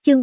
Chương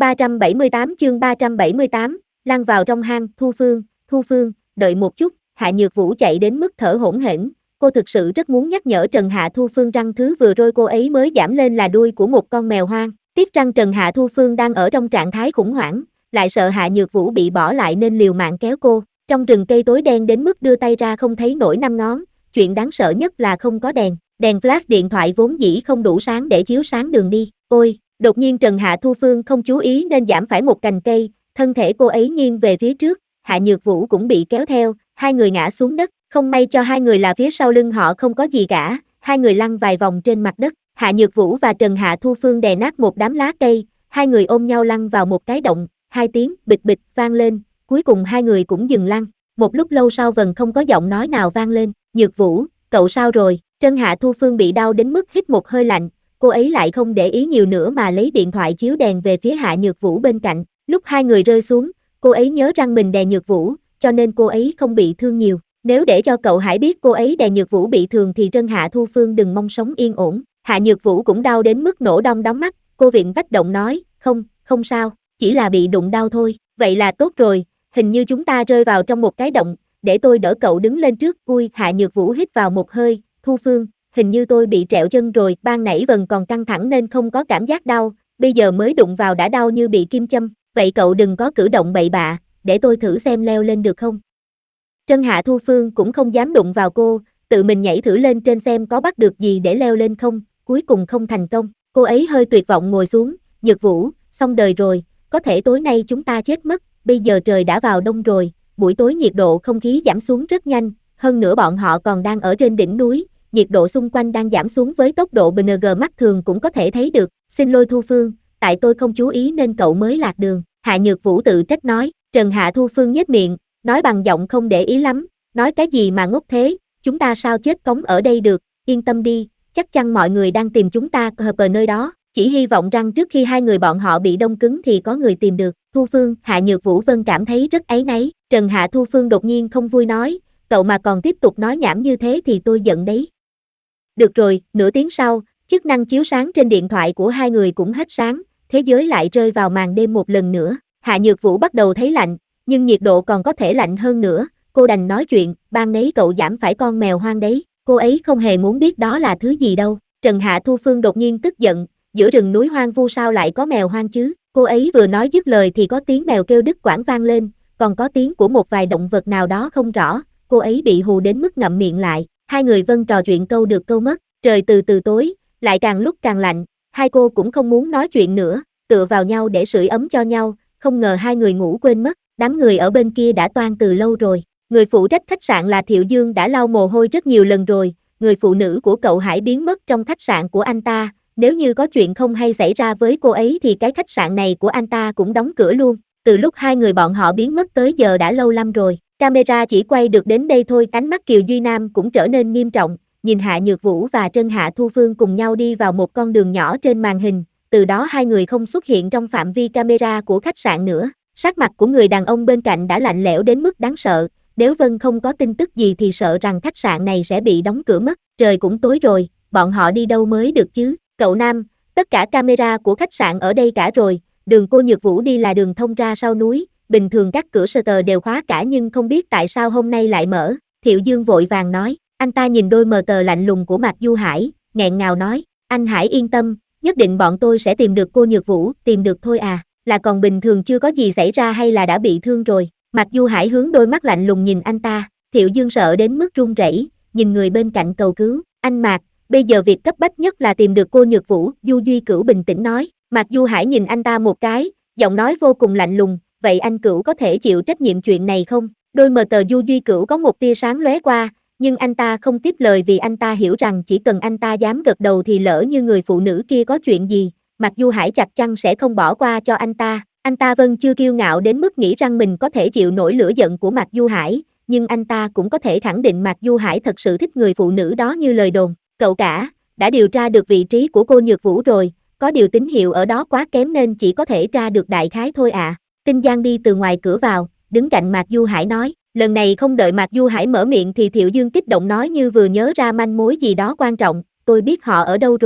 378, lăn vào trong hang. Thu Phương, đợi một chút. Hạ Nhược Vũ chạy đến mức thở hổn hển, cô thực sự rất muốn nhắc nhở Trần Hạ Thu Phương rằng thứ vừa rồi cô ấy mới giảm lên là đuôi của một con mèo hoang. Tiếc rằng Trần Hạ Thu Phương đang ở trong trạng thái khủng hoảng, lại sợ Hạ Nhược Vũ bị bỏ lại nên liều mạng kéo cô. Trong rừng cây tối đen đến mức đưa tay ra không thấy nổi năm ngón, chuyện đáng sợ nhất là không có đèn. Đèn flash điện thoại vốn dĩ không đủ sáng để chiếu sáng đường đi. Ôi, đột nhiên Trần Hạ Thu Phương không chú ý nên giảm phải một cành cây, thân thể cô ấy nghiêng về phía trước, Hạ Nhược Vũ cũng bị kéo theo, hai người ngã xuống đất. Không may cho hai người là phía sau lưng họ không có gì cả, hai người lăn vài vòng trên mặt đất. Hạ Nhược Vũ và Trần Hạ Thu Phương đè nát một đám lá cây, hai người ôm nhau lăn vào một cái động, hai tiếng bịch bịch vang lên, cuối cùng hai người cũng dừng lăn. Một lúc lâu sau vẫn không có giọng nói nào vang lên. Nhược Vũ, cậu sao rồi? Trần Hạ Thu Phương bị đau đến mức hít một hơi lạnh, cô ấy lại không để ý nhiều nữa mà lấy điện thoại chiếu đèn về phía Hạ Nhược Vũ bên cạnh. Lúc hai người rơi xuống, cô ấy nhớ rằng mình đè Nhược Vũ, cho nên cô ấy không bị thương nhiều. Nếu để cho cậu Hải biết cô ấy đè Nhược Vũ bị thương thì Trần Hạ Thu Phương đừng mong sống yên ổn. Hạ Nhược Vũ cũng đau đến mức nổ đom đóm mắt, cô viện vách động nói, không sao, chỉ là bị đụng đau thôi. Vậy là tốt rồi, hình như chúng ta rơi vào trong một cái động, để tôi đỡ cậu đứng lên trước. Ui, Hạ Nhược Vũ hít vào một hơi, Thu Phương, hình như tôi bị trẹo chân rồi, ban nãy vẫn còn căng thẳng nên không có cảm giác đau, bây giờ mới đụng vào đã đau như bị kim châm. Vậy cậu đừng có cử động bậy bạ, để tôi thử xem leo lên được không? Trần Hạ Thu Phương cũng không dám đụng vào cô, tự mình nhảy thử lên trên xem có bắt được gì để leo lên không, cuối cùng không thành công. Cô ấy hơi tuyệt vọng ngồi xuống, Nhược Vũ, xong đời rồi, có thể tối nay chúng ta chết mất, bây giờ trời đã vào đông rồi, buổi tối nhiệt độ không khí giảm xuống rất nhanh, hơn nữa bọn họ còn đang ở trên đỉnh núi, nhiệt độ xung quanh đang giảm xuống với tốc độ BNG mắt thường cũng có thể thấy được. Xin lỗi Thu Phương, tại tôi không chú ý nên cậu mới lạc đường. Hạ Nhược Vũ tự trách nói. Trần Hạ Thu Phương nhếch miệng, nói bằng giọng không để ý lắm, nói cái gì mà ngốc thế, chúng ta sao chết cống ở đây được, yên tâm đi, chắc chắn mọi người đang tìm chúng ta ở nơi đó, chỉ hy vọng rằng trước khi hai người bọn họ bị đông cứng thì có người tìm được. Thu Phương, Hạ Nhược Vũ Vân cảm thấy rất áy náy. Trần Hạ Thu Phương đột nhiên không vui nói, cậu mà còn tiếp tục nói nhảm như thế thì tôi giận đấy. Được rồi, nửa tiếng sau, chức năng chiếu sáng trên điện thoại của hai người cũng hết sáng, thế giới lại rơi vào màn đêm một lần nữa. Hạ Nhược Vũ bắt đầu thấy lạnh, nhưng nhiệt độ còn có thể lạnh hơn nữa, cô đành nói chuyện, ban nấy cậu giảm phải con mèo hoang đấy, cô ấy không hề muốn biết đó là thứ gì đâu. Trần Hạ Thu Phương đột nhiên tức giận, giữa rừng núi hoang vu sao lại có mèo hoang chứ? Cô ấy vừa nói dứt lời thì có tiếng mèo kêu đứt quãng vang lên, còn có tiếng của một vài động vật nào đó không rõ, cô ấy bị hù đến mức ngậm miệng lại. Hai người Vân trò chuyện câu được câu mất, trời từ từ tối, lại càng lúc càng lạnh, hai cô cũng không muốn nói chuyện nữa, tựa vào nhau để sưởi ấm cho nhau, không ngờ hai người ngủ quên mất, đám người ở bên kia đã toan từ lâu rồi. Người phụ trách khách sạn là Thiệu Dương đã lau mồ hôi rất nhiều lần rồi, người phụ nữ của cậu Hải biến mất trong khách sạn của anh ta, nếu như có chuyện không hay xảy ra với cô ấy thì cái khách sạn này của anh ta cũng đóng cửa luôn. Từ lúc hai người bọn họ biến mất tới giờ đã lâu lắm rồi, camera chỉ quay được đến đây thôi. Ánh mắt Kiều Duy Nam cũng trở nên nghiêm trọng, nhìn Hạ Nhược Vũ và Trần Hạ Thu Phương cùng nhau đi vào một con đường nhỏ trên màn hình, từ đó hai người không xuất hiện trong phạm vi camera của khách sạn nữa. Sắc mặt của người đàn ông bên cạnh đã lạnh lẽo đến mức đáng sợ, nếu Vân không có tin tức gì thì sợ rằng khách sạn này sẽ bị đóng cửa mất. Trời cũng tối rồi, bọn họ đi đâu mới được chứ? Cậu Nam, tất cả camera của khách sạn ở đây cả rồi, đường cô Nhược Vũ đi là đường thông ra sau núi, bình thường các cửa shutter đều khóa cả nhưng không biết tại sao hôm nay lại mở. Thiệu Dương vội vàng nói, anh ta nhìn đôi mờ tờ lạnh lùng của Mạc Du Hải, nghẹn ngào nói, anh Hải yên tâm, nhất định bọn tôi sẽ tìm được cô Nhược Vũ. Tìm được thôi à, là còn bình thường chưa có gì xảy ra hay là đã bị thương rồi? Mạc Du Hải hướng đôi mắt lạnh lùng nhìn anh ta. Thiệu Dương sợ đến mức run rẩy, nhìn người bên cạnh cầu cứu, anh Mạc, bây giờ việc cấp bách nhất là tìm được cô Nhược Vũ. Du Duy Cửu bình tĩnh nói. Mạc Du Hải nhìn anh ta một cái, giọng nói vô cùng lạnh lùng, vậy anh Cửu có thể chịu trách nhiệm chuyện này không? Đôi mờ tờ Du Duy Cửu có một tia sáng lóe qua, nhưng anh ta không tiếp lời vì anh ta hiểu rằng chỉ cần anh ta dám gật đầu thì lỡ như người phụ nữ kia có chuyện gì, Mạc Du Hải chắc chắn sẽ không bỏ qua cho anh ta. Anh ta Vân chưa kiêu ngạo đến mức nghĩ rằng mình có thể chịu nổi lửa giận của Mạc Du Hải, nhưng anh ta cũng có thể khẳng định Mạc Du Hải thật sự thích người phụ nữ đó như lời đồn. Cậu cả, đã điều tra được vị trí của cô Nhược Vũ rồi, có điều tín hiệu ở đó quá kém nên chỉ có thể tra được đại khái thôi ạ. Tinh Giang đi từ ngoài cửa vào, đứng cạnh Mạc Du Hải nói. Lần này không đợi Mạc Du Hải mở miệng thì Thiệu Dương kích động nói như vừa nhớ ra manh mối gì đó quan trọng, tôi biết họ ở đâu rồi,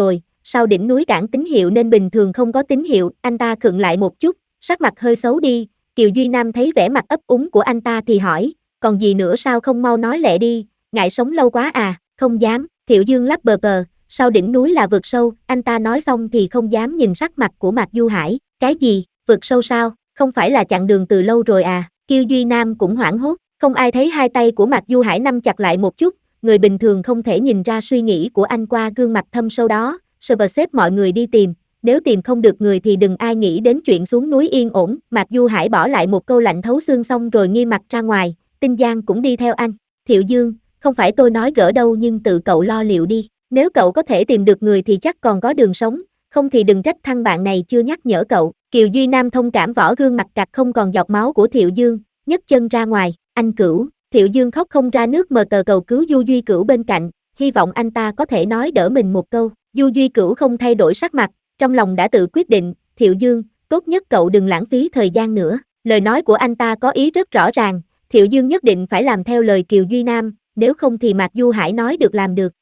sau đỉnh núi cản tín hiệu nên bình thường không có tín hiệu, anh ta khựng lại một chút, sắc mặt hơi xấu đi, Kiều Duy Nam thấy vẻ mặt ấp úng của anh ta thì hỏi, còn gì nữa sao không mau nói lẹ đi, ngại sống lâu quá à, không dám, Thiệu Dương lắp bờ bờ, sau đỉnh núi là vực sâu, anh ta nói xong thì không dám nhìn sắc mặt của Mạc Du Hải, cái gì, vực sâu sao, không phải là chặn đường từ lâu rồi à, Kiều Duy Nam cũng hoảng hốt, không ai thấy hai tay của Mạc Du Hải nắm chặt lại một chút, người bình thường không thể nhìn ra suy nghĩ của anh qua gương mặt thâm sâu đó, Super xếp mọi người đi tìm, nếu tìm không được người thì đừng ai nghĩ đến chuyện xuống núi yên ổn, Mạc Du Hải bỏ lại một câu lạnh thấu xương xong rồi nghi mặt ra ngoài, Tinh Giang cũng đi theo anh, Thiệu Dương, không phải tôi nói gỡ đâu nhưng tự cậu lo liệu đi, nếu cậu có thể tìm được người thì chắc còn có đường sống, không thì đừng trách thằng bạn này chưa nhắc nhở cậu, Kiều Duy Nam thông cảm võ gương mặt cặt không còn giọt máu của Thiệu Dương, nhấc chân ra ngoài, anh Cửu, Thiệu Dương khóc không ra nước mờ tờ cầu cứu Du Duy Cửu bên cạnh, hy vọng anh ta có thể nói đỡ mình một câu, Du Duy Cửu không thay đổi sắc mặt, trong lòng đã tự quyết định, Thiệu Dương, tốt nhất cậu đừng lãng phí thời gian nữa, lời nói của anh ta có ý rất rõ ràng, Thiệu Dương nhất định phải làm theo lời Kiều Duy Nam, nếu không thì Mạc Du Hải nói được làm được,